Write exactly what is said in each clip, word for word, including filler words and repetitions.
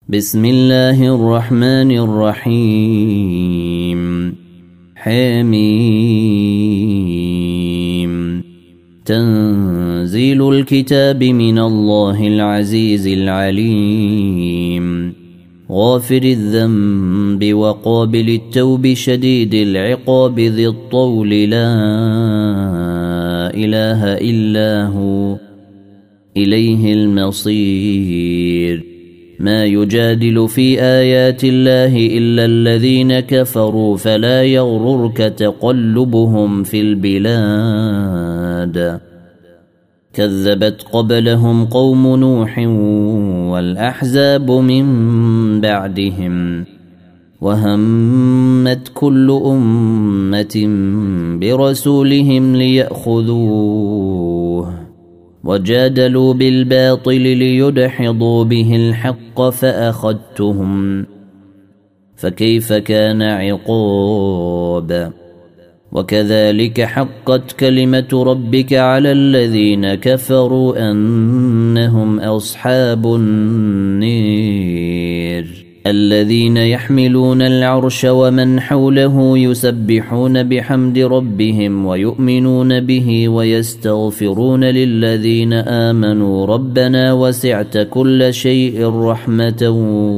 بسم الله الرحمن الرحيم حميم تنزيل الكتاب من الله العزيز العليم غافر الذنب وقابل التوب شديد العقاب ذي الطول لا إله إلا هو إليه المصير ما يجادل في آيات الله إلا الذين كفروا فلا يغررك تقلبهم في البلاد كذبت قبلهم قوم نوح والأحزاب من بعدهم وهمت كل أمة برسولهم ليأخذوه وجادلوا بالباطل ليدحضوا به الحق فأخذتهم فكيف كان عقاب وكذلك حقت كلمة ربك على الذين كفروا أنهم أصحاب النير الذين يحملون العرش ومن حوله يسبحون بحمد ربهم ويؤمنون به ويستغفرون للذين آمنوا ربنا وسعت كل شيء رحمة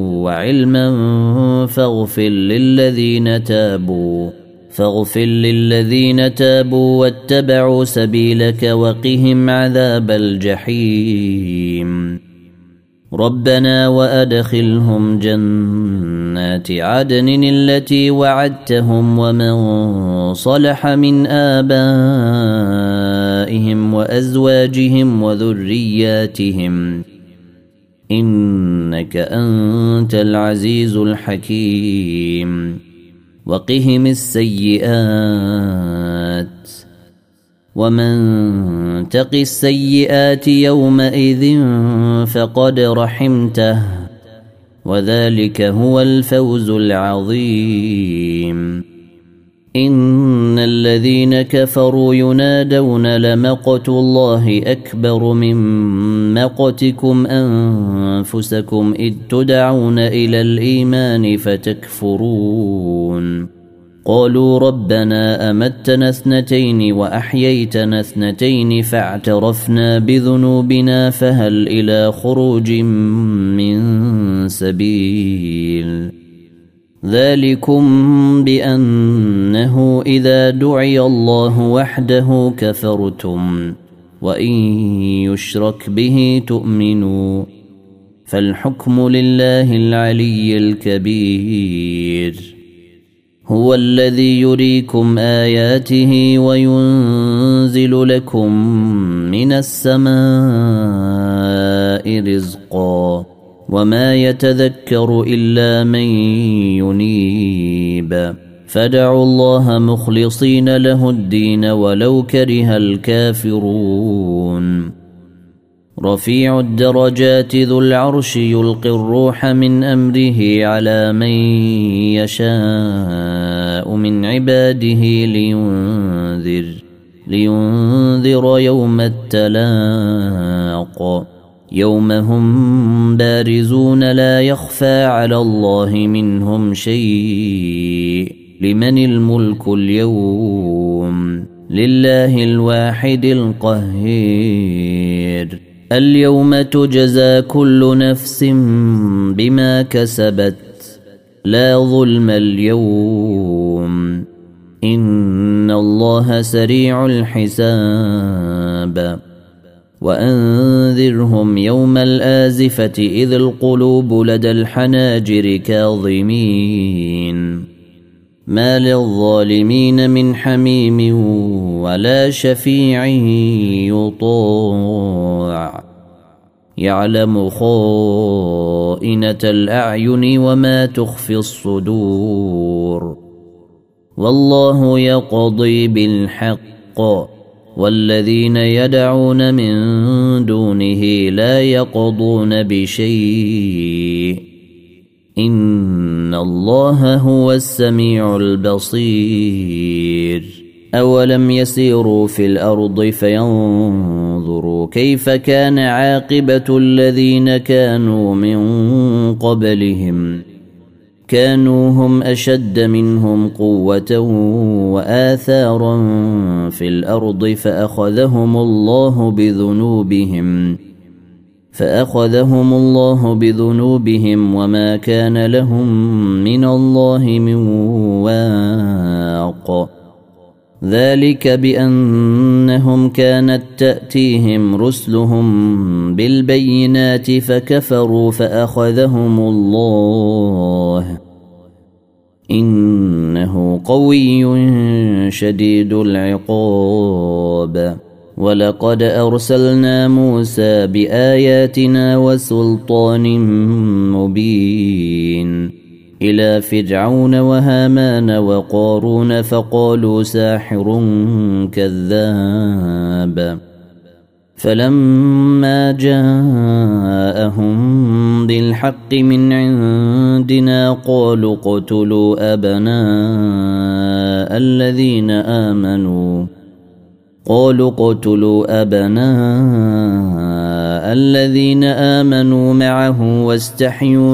وعلما فاغفر للذين تابوا فاغفر للذين تابوا واتبعوا سبيلك وقهم عذاب الجحيم ربنا وأدخلهم جنات عدن التي وعدتهم ومن صلح من آبائهم وأزواجهم وذرياتهم إنك أنت العزيز الحكيم وقهم السيئات ومن تق السيئات يومئذ فقد رحمته وذلك هو الفوز العظيم إن الذين كفروا ينادون لمقت الله أكبر من مقتكم أنفسكم إذ تدعون إلى الإيمان فتكفرون قالوا ربنا أمتنا اثنتين وأحييتنا اثنتين فاعترفنا بذنوبنا فهل إلى خروج من سبيل ذلكم بأنه إذا دعي الله وحده كفرتم وإن يشرك به تؤمنوا فالحكم لله العلي الكبير هو الذي يريكم آياته وينزل لكم من السماء رزقا وما يتذكر إلا من ينيب فادعوا الله مخلصين له الدين ولو كره الكافرون رفيع الدرجات ذو العرش يلقي الروح من أمره على من يشاء من عباده لينذر لينذر يوم التلاق يوم هم بارزون لا يخفى على الله منهم شيء لمن الملك اليوم لله الواحد القهير اليوم تجزى كل نفس بما كسبت لا ظلم اليوم إن الله سريع الحساب وأنذرهم يوم الآزفة إذ القلوب لدى الحناجر كاظمين ما للظالمين من حميم ولا شفيع يطاع يعلم خائنة الأعين وما تخفي الصدور والله يقضي بالحق والذين يدعون من دونه لا يقضون بشيء إن الله هو السميع البصير أولم يسيروا في الأرض فينظروا كيف كان عاقبة الذين كانوا من قبلهم كانوا هم أشد منهم قوة وآثارا في الأرض فأخذهم الله بذنوبهم فأخذهم الله بذنوبهم وما كان لهم من الله من واق ذلك بأنهم كانت تأتيهم رسلهم بالبينات فكفروا فأخذهم الله إنه قوي شديد العقاب ولقد أرسلنا موسى بآياتنا وسلطان مبين إلى فرعون وهامان وقارون فقالوا ساحر كذاب فلما جاءهم بالحق من عندنا قالوا اقتلوا أبناء الذين آمنوا قالوا اقتلوا أبناء الذين آمنوا معه واستحيوا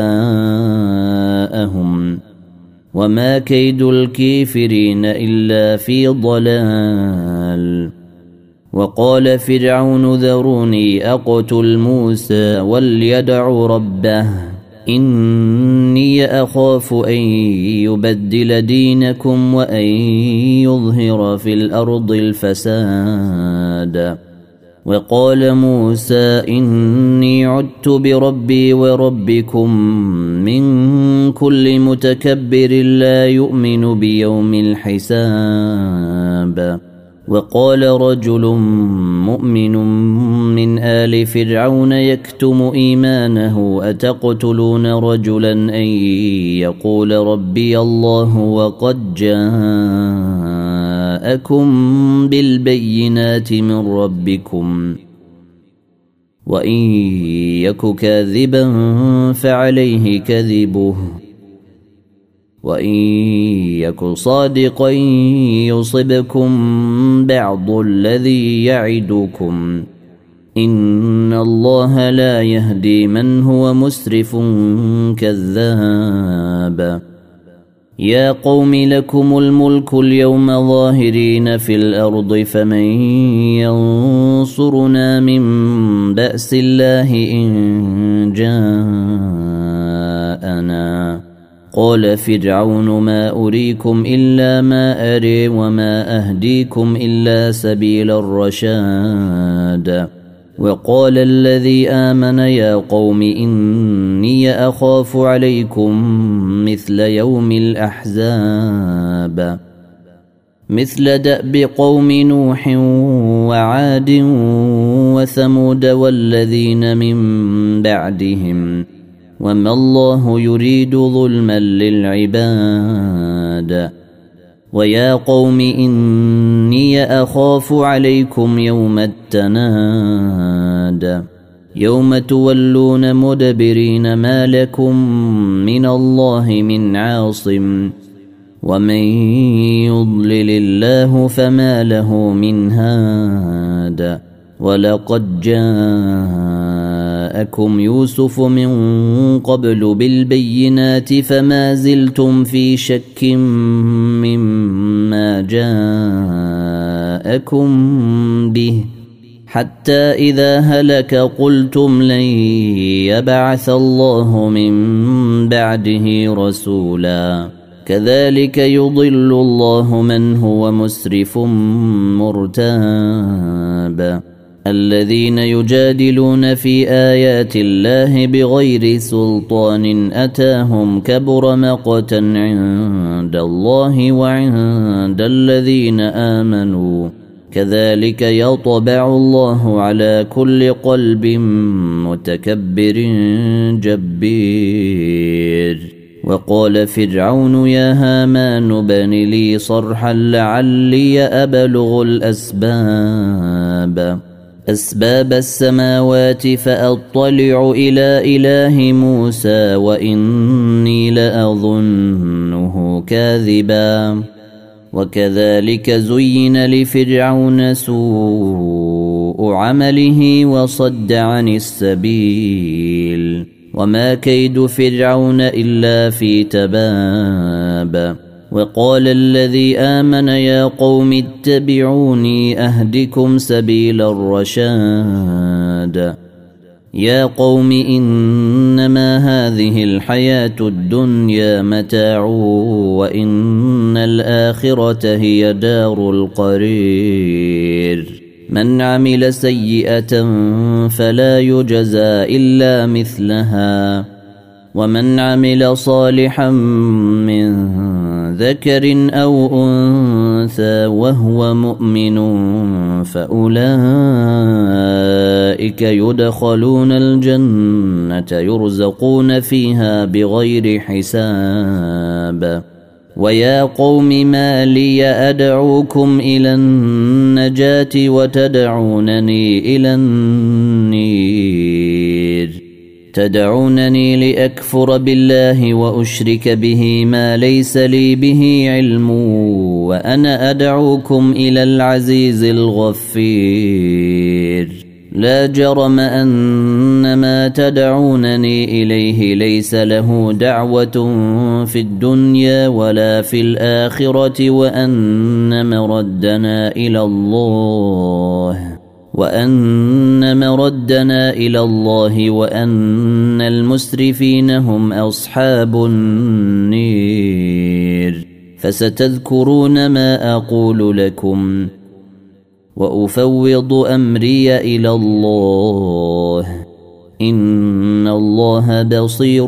نساءهم وما كيد الكافرين إلا في ضلال وقال فرعون ذروني أقتل موسى وليدع ربه إني أخاف أن يبدل دينكم وأن يظهر في الأرض الفساد وقال موسى إني عدت بربي وربكم من كل متكبر لا يؤمن بيوم الحساب وقال رجل مؤمن من آل فرعون يكتم إيمانه أتقتلون رجلا أن يقول ربي الله وقد جاءكم بالبينات من ربكم وإن يك كاذبا فعليه كذبه وإن يك صادقا يصبكم بعض الذي يعدكم إن الله لا يهدي من هو مسرف كذاب يا قوم لكم الملك اليوم ظاهرين في الأرض فمن ينصرنا من بأس الله إن جاءنا قال فرعون ما أريكم إلا ما أري وما أهديكم إلا سبيل الرشاد وقال الذي آمن يا قوم إني أخاف عليكم مثل يوم الأحزاب مثل دأب قوم نوح وعاد وثمود والذين من بعدهم وما الله يريد ظلما للعباد ويا قوم إني أخاف عليكم يوم التناد يوم تولون مدبرين ما لكم من الله من عاصم ومن يضلل الله فما له من هاد ولقد جاءكم يوسف من قبل بالبينات فما زلتم في شك مما جاءكم به حتى إذا هلك قلتم لن يبعث الله من بعده رسولا كذلك يضل الله من هو مسرف مرتاب الذين يجادلون في آيات الله بغير سلطان أتاهم كبر مقتا عند الله وعند الذين آمنوا كذلك يطبع الله على كل قلب متكبر جبير وقال فرعون يا هامان ابن لي صرحا لعلي أبلغ الأسباب أسباب السماوات فأطلع إلى إله موسى وإني لأظنه كاذبا وكذلك زين لفرعون سوء سوء عمله وصد عن السبيل وما كيد فرعون إلا في تباب وقال الذي آمن يا قوم اتبعوني أهدكم سبيل الرشاد يا قوم إنما هذه الحياة الدنيا متاع وإن الآخرة هي دار القرير من عمل سيئة فلا يجزى إلا مثلها ومن عمل صالحا من ذكر أو أنثى وهو مؤمن فأولئك يدخلون الجنة يرزقون فيها بغير حساب ويا قوم ما لي أدعوكم إلى النجاة وتدعونني إلى النير تدعونني لأكفر بالله وأشرك به ما ليس لي به علم وأنا أدعوكم إلى العزيز الغفير لا جرم أن ما تدعونني إليه ليس له دعوة في الدنيا ولا في الآخرة وأن مردنا إلى الله وأن مردنا إلى الله وأن المسرفين هم أصحاب النير فستذكرون ما أقول لكم وأفوض أمري إلى الله إن الله بصير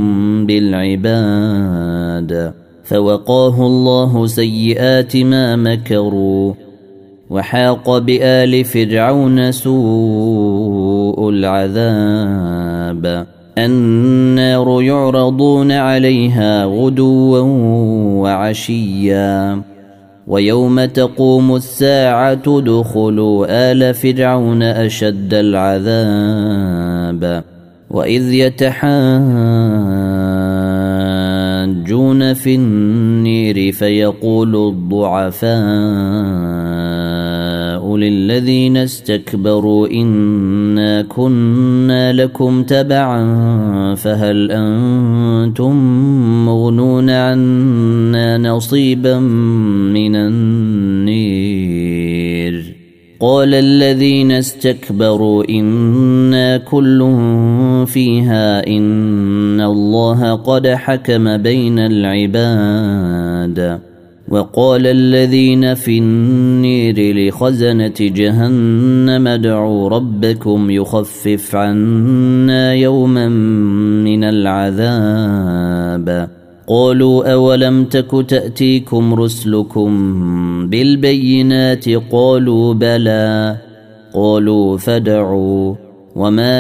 بالعباد فوقاه الله سيئات ما مكروا وحاق بآل فرعون سوء العذاب النار يعرضون عليها غدوا وعشيا ويوم تقوم الساعة ادخلوا آل فرعون أشد العذاب وإذ يتحاجون في النير فيقول الضعفاء للذين استكبروا إنا كنا لكم تبعا فهل أنتم مغنون عنا نصيبا من النير قال الذين استكبروا إنا كل فيها إن الله قد حكم بين العباد وقال الذين في النير لخزنة جهنم ادعوا ربكم يخفف عنا يوما من العذاب قالوا أولم تك تأتيكم رسلكم بالبينات قالوا بلى قالوا فادعوا وما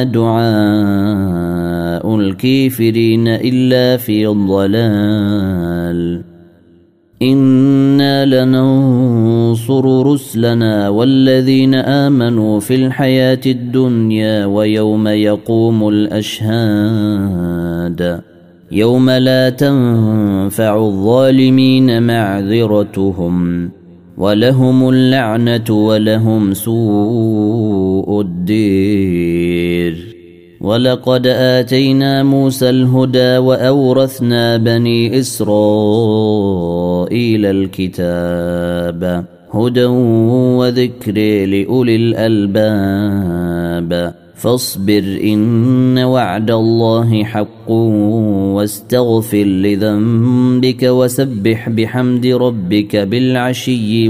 دعاء الكافرين إلا في الضلال إنا لننصر رسلنا والذين آمنوا في الحياة الدنيا ويوم يقوم الأشهاد يوم لا تنفع الظالمين معذرتهم ولهم اللعنة ولهم سوء الدير ولقد آتينا موسى الهدى وأورثنا بني إسرائيل الكتاب هدى وذكر لأولي الألباب فاصبر إن وعد الله حق واستغفر لذنبك وسبح بحمد ربك بالعشي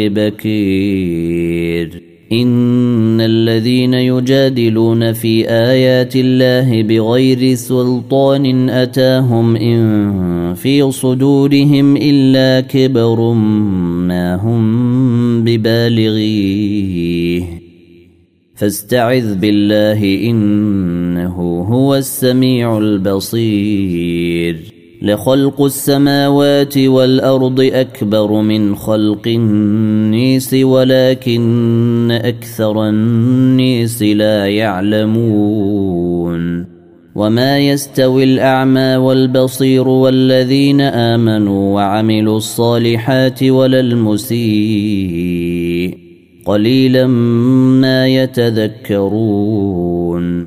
والإبكير إن الذين يجادلون في آيات الله بغير سلطان أتاهم إن في صدورهم إلا كبر ما هم ببالغيه فاستعذ بالله إنه هو السميع البصير لخلق السماوات والأرض أكبر من خلق الناس ولكن أكثر الناس لا يعلمون وما يستوي الأعمى والبصير والذين آمنوا وعملوا الصالحات ولا المسيء قليلا ما يتذكرون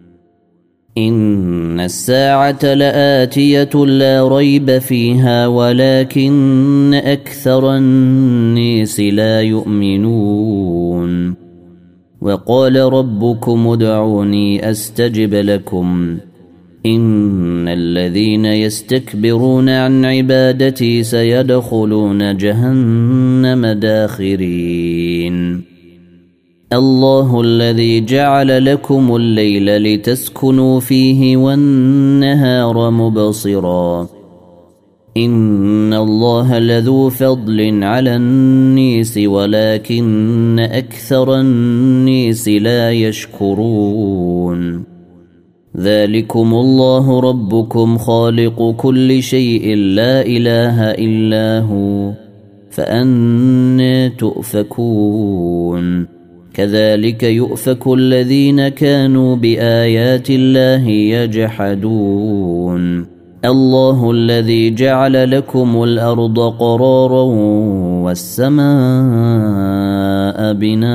إن الساعة لآتية لا ريب فيها ولكن أكثر الناس لا يؤمنون وقال ربكم ادعوني أستجب لكم إن الذين يستكبرون عن عبادتي سيدخلون جهنم داخرين الله الذي جعل لكم الليل لتسكنوا فيه والنهار مبصرا إن الله لذو فضل على الناس ولكن أكثر الناس لا يشكرون ذلكم الله ربكم خالق كل شيء لا إله إلا هو فأنى تؤفكون كذلك يؤفك الذين كانوا بآيات الله يجحدون الله الذي جعل لكم الأرض قرارا والسماء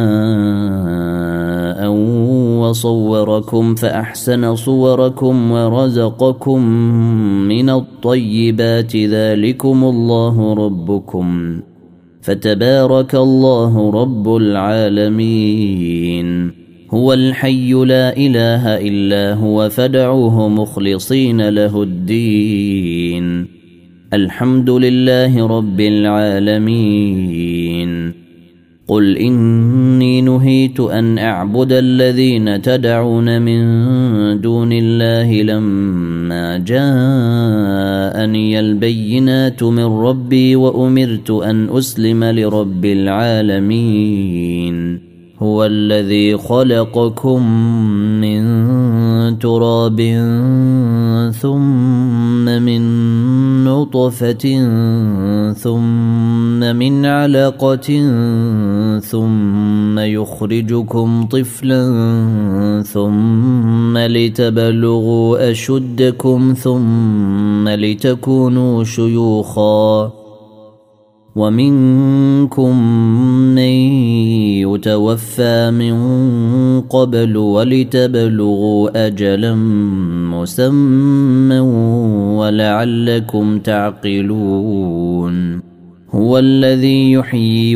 بناء وصوركم فأحسن صوركم ورزقكم من الطيبات ذلكم الله ربكم فتبارك الله رب العالمين هو الحي لا إله إلا هو فادعوه مخلصين له الدين الحمد لله رب العالمين قل إني نهيت أن أعبد الذين تدعون من دون الله لما جاءني البينات من ربي وأمرت أن أسلم لرب العالمين هو الذي خلقكم من تراب ثم من نطفة ثم من علقة ثم يخرجكم طفلا ثم لتبلغوا أشدكم ثم لتكونوا شيوخا ومنكم من يتوفى من قبل ولتبلغوا أجلا مسمى ولعلكم تعقلون هو الذي يحيي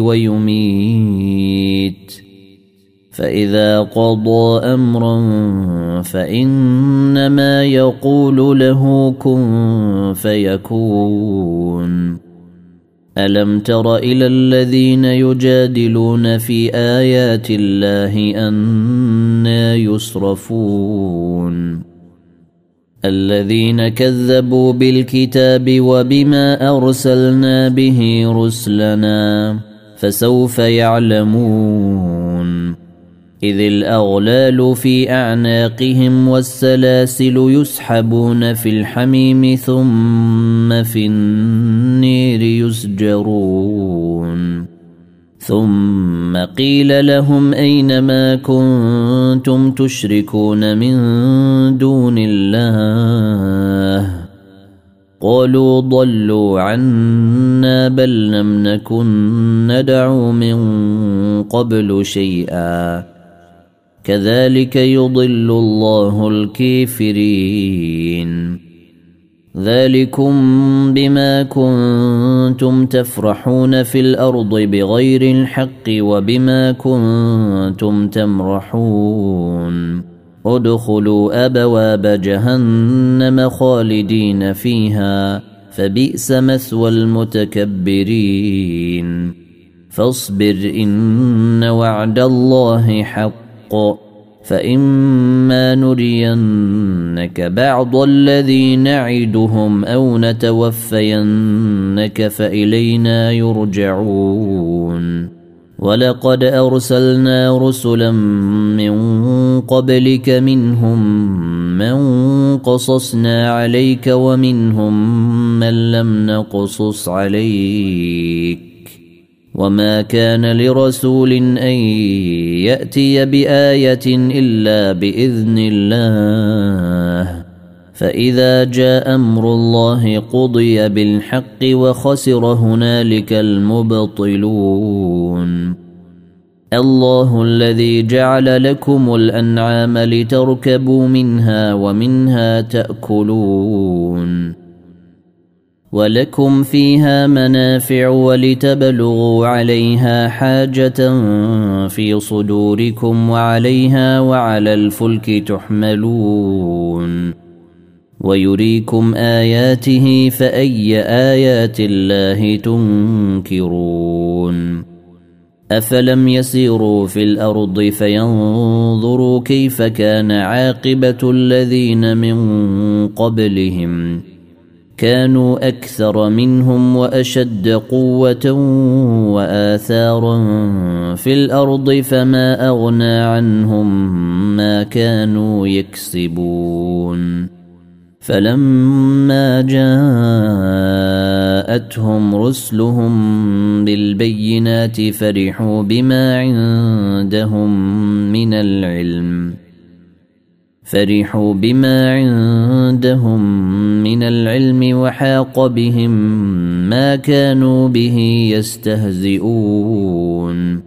ويميت فإذا قضى أمرا فإنما يقول له كن فيكون ألم تر إلى الذين يجادلون في آيات الله أنى يصرفون الذين كذبوا بالكتاب وبما أرسلنا به رسلنا فسوف يعلمون إذ الأغلال في أعناقهم والسلاسل يسحبون في الحميم ثم في النير يسجرون ثم قيل لهم أين ما كنتم تشركون من دون الله قالوا ضلوا عنا بل لم نكن ندعو من قبل شيئا كذلك يضل الله الكافرين ذلكم بما كنتم تفرحون في الأرض بغير الحق وبما كنتم تمرحون ادخلوا أبواب جهنم خالدين فيها فبئس مثوى المتكبرين فاصبر إن وعد الله حق فإما نرينك بعض الذي نعدهم أو نتوفينك فإلينا يرجعون ولقد أرسلنا رسلا من قبلك منهم من قصصنا عليك ومنهم من لم نقصص عليك وما كان لرسول أن يأتي بآية إلا بإذن الله فإذا جاء أمر الله قضي بالحق وخسر هنالك المبطلون الله الذي جعل لكم الأنعام لتركبوا منها ومنها تأكلون ولكم فيها منافع ولتبلغوا عليها حاجة في صدوركم وعليها وعلى الفلك تحملون ويريكم آياته فأي آيات الله تنكرون أفلم يسيروا في الأرض فينظروا كيف كان عاقبة الذين من قبلهم كانوا أكثر منهم وأشد قوة وآثارا في الأرض فما أغنى عنهم ما كانوا يكسبون فلما جاءتهم رسلهم بالبينات فرحوا بما عندهم من العلم فرحوا بما عندهم من العلم وحاق بهم ما كانوا به يستهزئون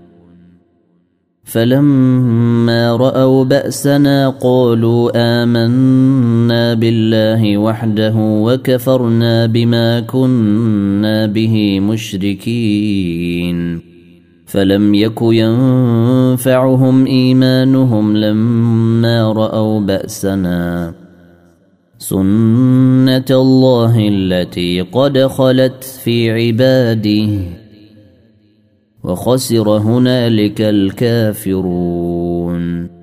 فلما رأوا بأسنا قالوا آمنا بالله وحده وكفرنا بما كنا به مشركين فلم يك ينفعهم إيمانهم لما رأوا بأسنا سنة الله التي قد خلت في عباده وخسر هنالك الكافرون